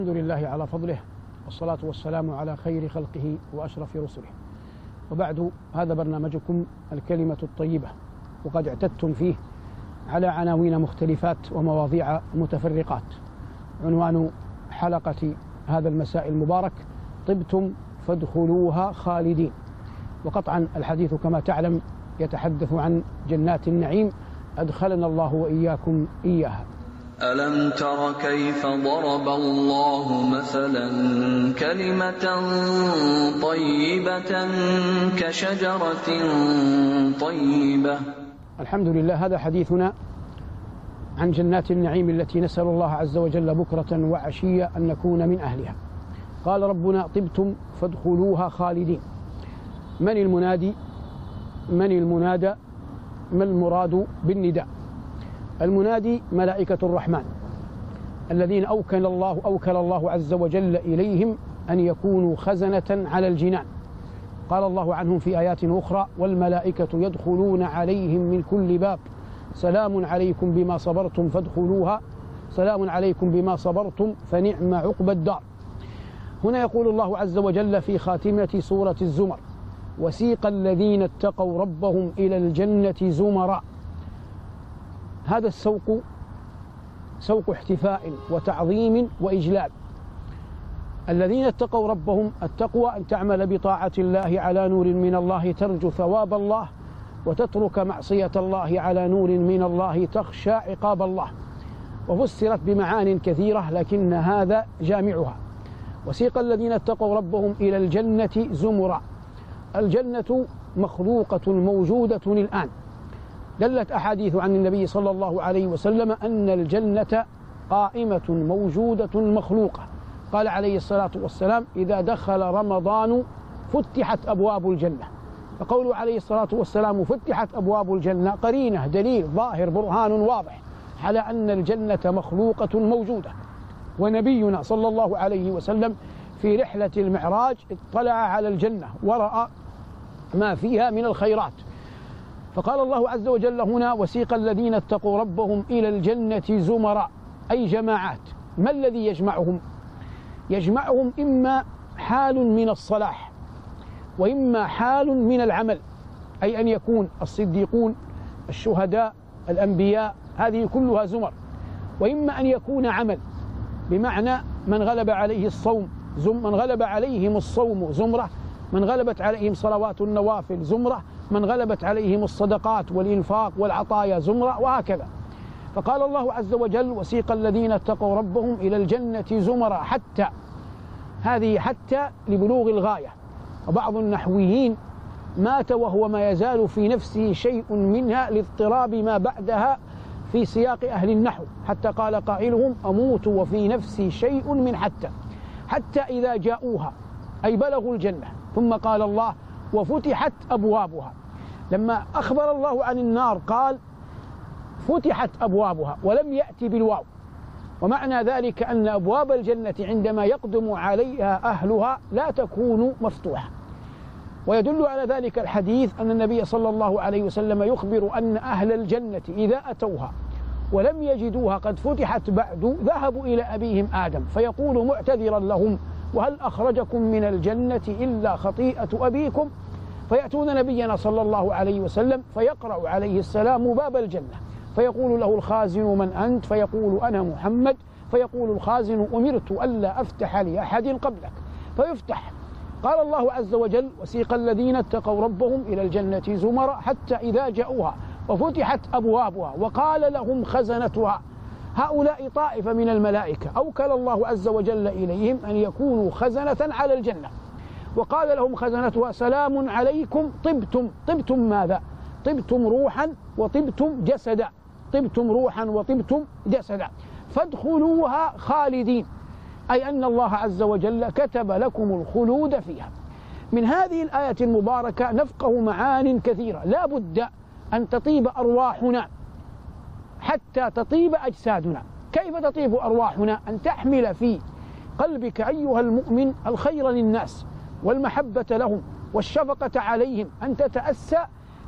الحمد لله على فضله، والصلاة والسلام على خير خلقه وأشرف رسله، وبعد. هذا برنامجكم الكلمة الطيبة، وقد اعتدتم فيه على عناوين مختلفات ومواضيع متفرقات. عنوان حلقة هذا المساء المبارك: طبتم فادخلوها خالدين. وقطعا الحديث كما تعلم يتحدث عن جنات النعيم أدخلنا الله وإياكم إياها. ألم تر كيف ضرب الله مثلا كلمة طيبة كشجرة طيبة. الحمد لله، هذا حديثنا عن جنات النعيم التي نسأل الله عز وجل بكرة وعشية أن نكون من أهلها. قال ربنا: طبتم فادخلوها خالدين. من المنادي؟ من المنادى؟ ما المراد بالنداء؟ المنادي ملائكة الرحمن الذين أوكل الله عز وجل إليهم أن يكونوا خزنة على الجنان. قال الله عنهم في آيات أخرى: والملائكة يدخلون عليهم من كل باب سلام عليكم بما صبرتم فادخلوها، سلام عليكم بما صبرتم فنعم عقبى الدار. هنا يقول الله عز وجل في خاتمة سورة الزمر: وسيق الذين اتقوا ربهم إلى الجنة زمرا. هذا السوق سوق احتفاء وتعظيم وإجلال. الذين اتقوا ربهم، التقوى أن تعمل بطاعة الله على نور من الله ترجو ثواب الله، وتترك معصية الله على نور من الله تخشى عقاب الله. وفسرت بمعان كثيرة لكن هذا جامعها. وسيق الذين اتقوا ربهم إلى الجنة زمرا. الجنة مخلوقة موجودة الآن. دلت أحاديث عن النبي صلى الله عليه وسلم أن الجنة قائمة موجودة مخلوقة. قال عليه الصلاة والسلام: إذا دخل رمضان فتحت أبواب الجنة. فقوله عليه الصلاة والسلام فتحت أبواب الجنة قرينة، دليل ظاهر، برهان واضح على أن الجنة مخلوقة موجودة. ونبينا صلى الله عليه وسلم في رحلة المعراج اطلع على الجنة ورأى ما فيها من الخيرات. فقال الله عز وجل هنا: وسيق الذين اتقوا ربهم إلى الجنة زمرا، أي جماعات. ما الذي يجمعهم؟ يجمعهم إما حال من الصلاح، وإما حال من العمل، أي أن يكون الصديقون، الشهداء، الأنبياء، هذه كلها زمر. وإما أن يكون عمل، بمعنى من غلب عليه الصوم من غلب عليهم الصوم زمرة، من غلبت عليهم صلوات النوافل زمرة، من غلبت عليهم الصدقات والإنفاق والعطايا زمرة، وهكذا. فقال الله عز وجل: وسيق الذين اتقوا ربهم إلى الجنة زمرا. حتى هذه حتى لبلوغ الغاية. وبعض النحويين مات وهو ما يزال في نفسه شيء منها لاضطراب ما بعدها في سياق أهل النحو، حتى قال قائلهم: أموت وفي نفسي شيء من حتى إذا جاءوها، أي بلغوا الجنة. ثم قال الله: وفتحت أبوابها. لما أخبر الله عن النار قال: فتحت أبوابها، ولم يأتي بالواو. ومعنى ذلك أن أبواب الجنة عندما يقدم عليها أهلها لا تكون مفتوحة. ويدل على ذلك الحديث أن النبي صلى الله عليه وسلم يخبر أن أهل الجنة إذا أتوها ولم يجدوها قد فتحت بعد ذهبوا إلى أبيهم آدم فيقول معتذرا لهم: وهل أخرجكم من الجنة إلا خطيئة أبيكم؟ فيأتون نبينا صلى الله عليه وسلم فيقرأ عليه السلام باب الجنة، فيقول له الخازن: من أنت؟ فيقول: أنا محمد. فيقول الخازن: أمرت ألا أفتح لأحد قبلك. فيفتح. قال الله عز وجل: وسيق الذين اتقوا ربهم إلى الجنة زمرا حتى إذا جاءوها وفتحت أبوابها وقال لهم خزنتها. هؤلاء طائفة من الملائكة أوكل الله عز وجل إليهم أن يكونوا خزنة على الجنة، وقال لهم خزنتها: سلام عليكم طبتم. طبتم ماذا؟ طبتم روحا وطبتم جسدا. طبتم روحا وطبتم جسدا، فادخلوها خالدين، أي أن الله عز وجل كتب لكم الخلود فيها. من هذه الآية المباركة نفقه معان كثيرة. لا بد أن تطيب أرواحنا حتى تطيب أجسادنا. كيف تطيب أرواحنا؟ أن تحمل في قلبك أيها المؤمن الخير للناس والمحبة لهم والشفقة عليهم، أن تتأسى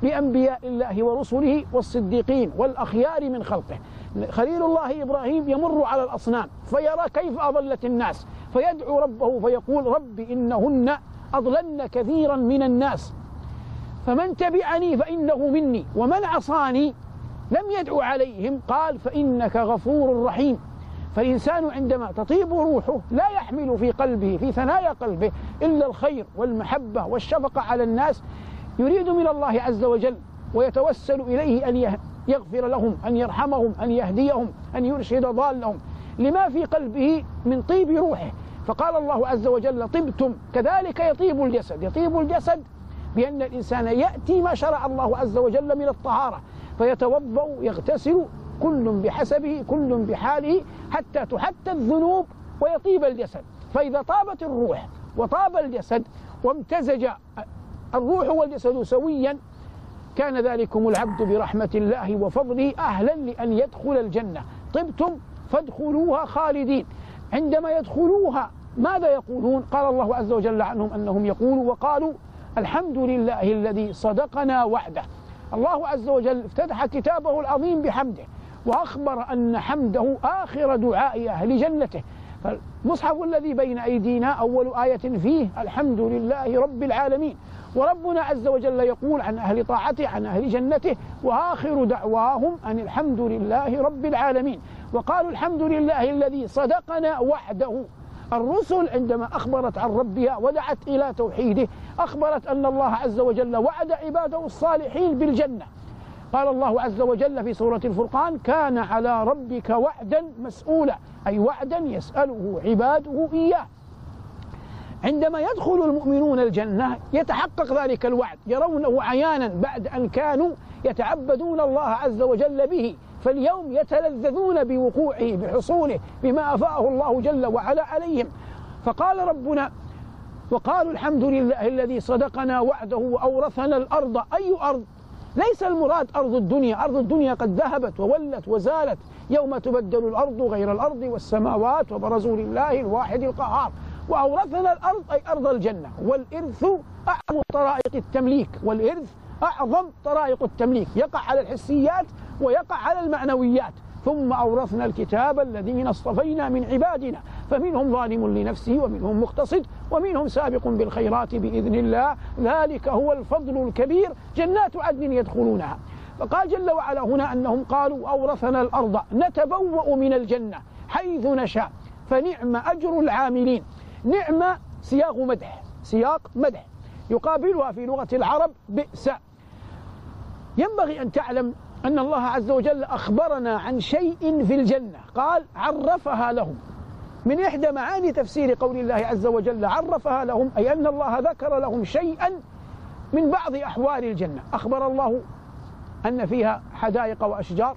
بأنبياء الله ورسله والصديقين والأخيار من خلقه. خليل الله إبراهيم يمر على الأصنام فيرى كيف أضلت الناس، فيدعو ربه فيقول رب إنهن أضللن كثيرا من الناس فمن تبعني فإنه مني ومن عصاني لم يدعو عليهم قال فإنك غفور رحيم. فالإنسان عندما تطيب روحه لا يحمل في قلبه في ثنايا قلبه إلا الخير والمحبة والشفقة على الناس، يريد من الله عز وجل ويتوسل إليه أن يغفر لهم، أن يرحمهم، أن يهديهم، أن يرشد ضالهم لما في قلبه من طيب روحه. فقال الله عز وجل طبتم. كذلك يطيب الجسد، يطيب الجسد بأن الإنسان يأتي ما شرع الله عز وجل من الطهارة فيتوضأ يغتسل كل بحسبه كل بحاله حتى تحتى الذنوب ويطيب الجسد. فإذا طابت الروح وطاب الجسد وامتزج الروح والجسد سويا كان ذلكم العبد برحمة الله وفضله أهلا لأن يدخل الجنة. طبتم فادخلوها خالدين. عندما يدخلوها ماذا يقولون؟ قال الله عز وجل عنهم أنهم يقولوا وقالوا الحمد لله الذي صدقنا وعده. الله عز وجل افتتح كتابه العظيم بحمده وأخبر أن حمده آخر دعاء أهل جنته. فالمصحف الذي بين أيدينا أول آية فيه الحمد لله رب العالمين، وربنا عز وجل يقول عن أهل طاعته عن أهل جنته وآخر دعواهم أن الحمد لله رب العالمين. وقالوا الحمد لله الذي صدقنا وعده. الرسل عندما أخبرت عن ربها ودعت إلى توحيده أخبرت أن الله عز وجل وعد عباده الصالحين بالجنة. قال الله عز وجل في سورة الفرقان كان على ربك وعدا مسؤولا، أي وعدا يسأله عباده إياه. عندما يدخل المؤمنون الجنة يتحقق ذلك الوعد، يرونه عيانا بعد أن كانوا يتعبدون الله عز وجل به، فاليوم يتلذذون بوقوعه بحصوله بما أفاءه الله جل وعلا عليهم. فقال ربنا وقالوا الحمد لله الذي صدقنا وعده وأورثنا الأرض. أي أرض؟ ليس المراد أرض الدنيا، أرض الدنيا قد ذهبت وولت وزالت يوم تبدل الأرض غير الأرض والسماوات وبرزوا لله الواحد القهار. وأورثنا الأرض أي أرض الجنة. والإرث أعظم طرائق التمليك، والإرث أعظم طرائق التمليك، يقع على الحسيات ويقع على المعنويات. ثم أورثنا الكتاب الذين اصطفينا من عبادنا فمنهم ظالم لنفسه ومنهم مقتصد ومنهم سابق بالخيرات بإذن الله ذلك هو الفضل الكبير جنات عدن يدخلونها. فقال جل وعلا هنا أنهم قالوا أورثنا الأرض نتبوأ من الجنة حيث نشاء فنعم أجر العاملين. نعم سياق مدح يقابلها في لغة العرب بئس. ينبغي أن تعلم أن الله عز وجل أخبرنا عن شيء في الجنة قال عرفها لهم. من إحدى معاني تفسير قول الله عز وجل عرفها لهم أي أن الله ذكر لهم شيئا من بعض أحوال الجنة. أخبر الله أن فيها حدائق وأشجار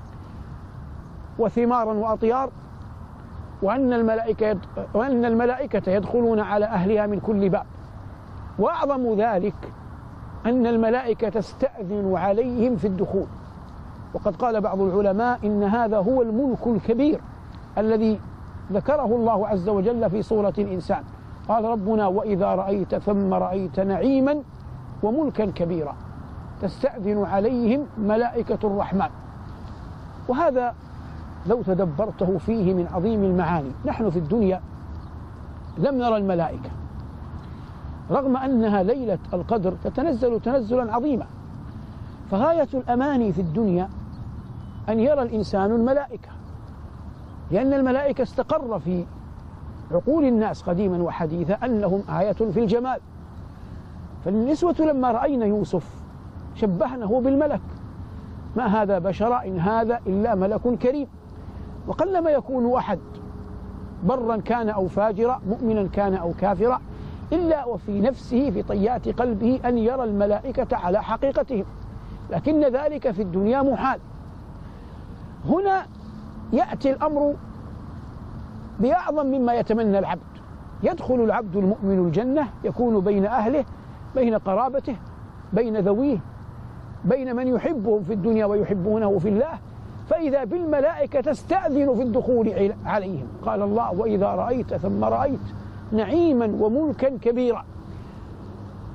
وثمارا وأطيار وأن الملائكة يدخلون على أهلها من كل باب. وأعظم ذلك أن الملائكة تستأذن عليهم في الدخول. وقد قال بعض العلماء إن هذا هو الملك الكبير الذي ذكره الله عز وجل في سورة الإنسان. قال ربنا وإذا رأيت ثم رأيت نعيما وملكا كبيرا تستأذن عليهم ملائكة الرحمن. وهذا لو تدبرته فيه من عظيم المعاني. نحن في الدنيا لم نرى الملائكة رغم أنها ليلة القدر تتنزل تنزلا عظيما. فغاية الأماني في الدنيا أن يرى الإنسان الملائكة، لأن الملائكة استقر في عقول الناس قديما وحديثا أنهم آية في الجمال. فالنسوة لما رأينا يوسف شبهنه بالملك، ما هذا بشرا إن هذا إلا ملك كريم. وقلما يكون أحد برا كان أو فاجرا مؤمنا كان أو كافرا إلا وفي نفسه في طيات قلبه أن يرى الملائكة على حقيقتهم، لكن ذلك في الدنيا محال. هنا يأتي الأمر بأعظم مما يتمنى العبد. يدخل العبد المؤمن الجنة يكون بين أهله بين قرابته بين ذويه بين من يحبهم في الدنيا ويحبونه في الله، فإذا بالملائكة تستأذن في الدخول عليهم. قال الله وإذا رأيت ثم رأيت نعيما وملكا كبيرا.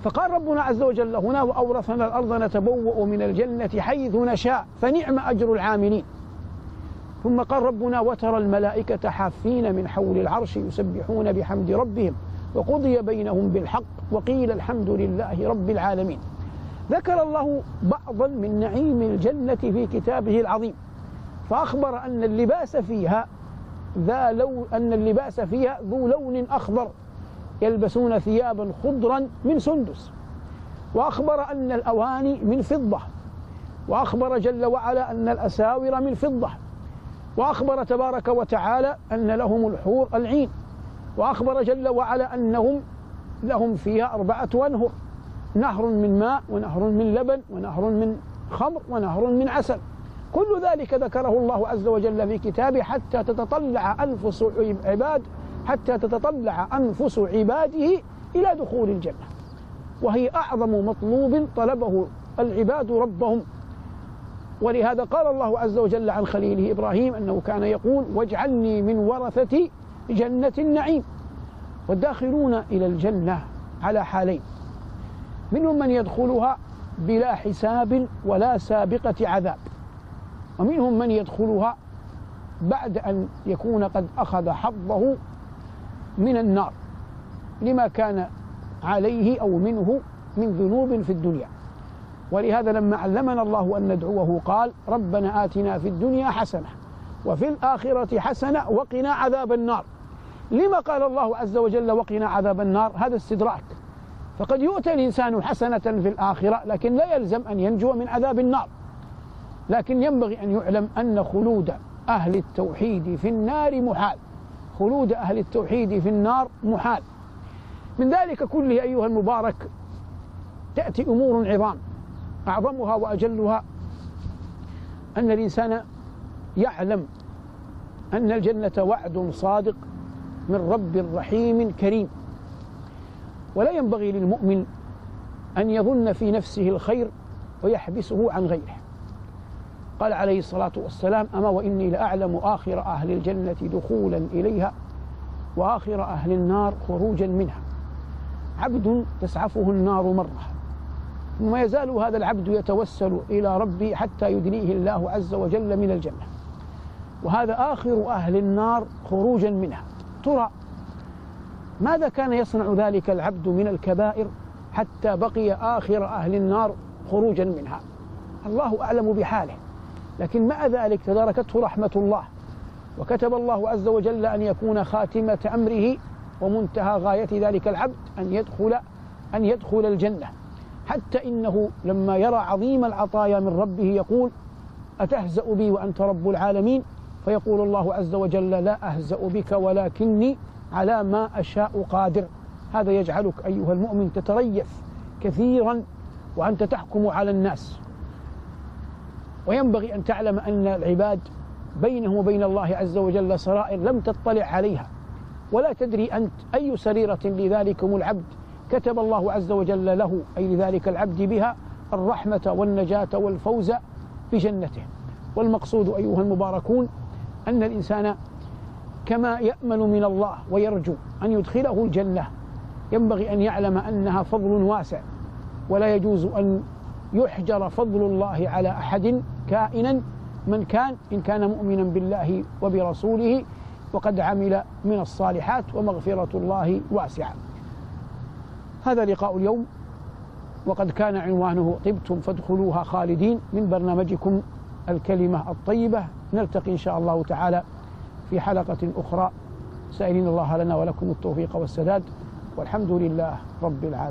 فقال ربنا عز وجل هنا وأورثنا الأرض نتبوأ من الجنة حيث نشاء فنعم أجر العاملين. ثم قال ربنا وترى الملائكة حافين من حول العرش يسبحون بحمد ربهم وقضي بينهم بالحق وقيل الحمد لله رب العالمين. ذكر الله بعضا من نعيم الجنة في كتابه العظيم، فأخبر أن اللباس فيها ذو لون أخضر يلبسون ثيابا خضرا من سندس، وأخبر أن الأواني من فضة، وأخبر جل وعلا أن الأساور من فضة، وأخبر تبارك وتعالى أن لهم الحور العين، وأخبر جل وعلا أنهم لهم فيها 4 أنهر، نهر من ماء ونهر من لبن ونهر من خمر ونهر من عسل. كل ذلك ذكره الله عز وجل في كتابه حتى تتطلع أنفس عباده إلى دخول الجنة، وهي أعظم مطلوب طلبه العباد ربهم. ولهذا قال الله عز وجل عن خليله إبراهيم أنه كان يقول واجعلني من ورثة جنة النعيم. والداخلون إلى الجنة على حالين: منهم من يدخلها بلا حساب ولا سابقة عذاب، ومنهم من يدخلها بعد أن يكون قد أخذ حظه من النار لما كان عليه أو منه من ذنوب في الدنيا. ولهذا لما علمنا الله أن ندعوه قال ربنا آتنا في الدنيا حسنة وفي الآخرة حسنة وقنا عذاب النار. لما قال الله عز وجل وقنا عذاب النار؟ هذا استدراك، فقد يؤتى الإنسان حسنة في الآخرة لكن لا يلزم أن ينجو من عذاب النار. لكن ينبغي أن يعلم أن خلود أهل التوحيد في النار محال، خلود أهل التوحيد في النار محال. من ذلك كله أيها المبارك تأتي أمور عظام، أعظمها وأجلها أن الإنسان يعلم أن الجنة وعد صادق من رب رحيم كريم، ولا ينبغي للمؤمن أن يظن في نفسه الخير ويحبسه عن غيره. قال عليه الصلاة والسلام أما وإني لأعلم آخر أهل الجنة دخولا إليها وآخر أهل النار خروجا منها. عبد تسعفه النار مرة ثم يزال هذا العبد يتوسل إلى ربه حتى يدنيه الله عز وجل من الجنة، وهذا آخر أهل النار خروجا منها. ترى ماذا كان يصنع ذلك العبد من الكبائر حتى بقي آخر أهل النار خروجا منها؟ الله أعلم بحاله، لكن مع ذلك تداركته رحمة الله، وكتب الله عز وجل أن يكون خاتمة أمره ومنتهى غاية ذلك العبد أن يدخل الجنة. حتى إنه لما يرى عظيم العطايا من ربه يقول أتهزأ بي وأنت رب العالمين؟ فيقول الله عز وجل لا أهزأ بك ولكني على ما أشاء قادر. هذا يجعلك أيها المؤمن تتريث كثيرا وأنت تحكم على الناس. وينبغي أن تعلم أن العباد بينهم وبين الله عز وجل سرائر لم تطلع عليها، ولا تدري أنت أي سريرة لذلكم العبد كتب الله عز وجل له أي لذلك العبد بها الرحمة والنجاة والفوز بجنته. والمقصود أيها المباركون أن الإنسان كما يأمل من الله ويرجو أن يدخله الجنة ينبغي أن يعلم أنها فضل واسع، ولا يجوز أن يحجر فضل الله على أحد كائنا من كان، إن كان مؤمنا بالله وبرسوله وقد عمل من الصالحات، ومغفرة الله واسعة. هذا لقاء اليوم، وقد كان عنوانه طبتم فادخلوها خالدين، من برنامجكم الكلمة الطيبة. نلتقي إن شاء الله تعالى في حلقة أخرى، سائلين الله لنا ولكم التوفيق والسداد، والحمد لله رب العالمين.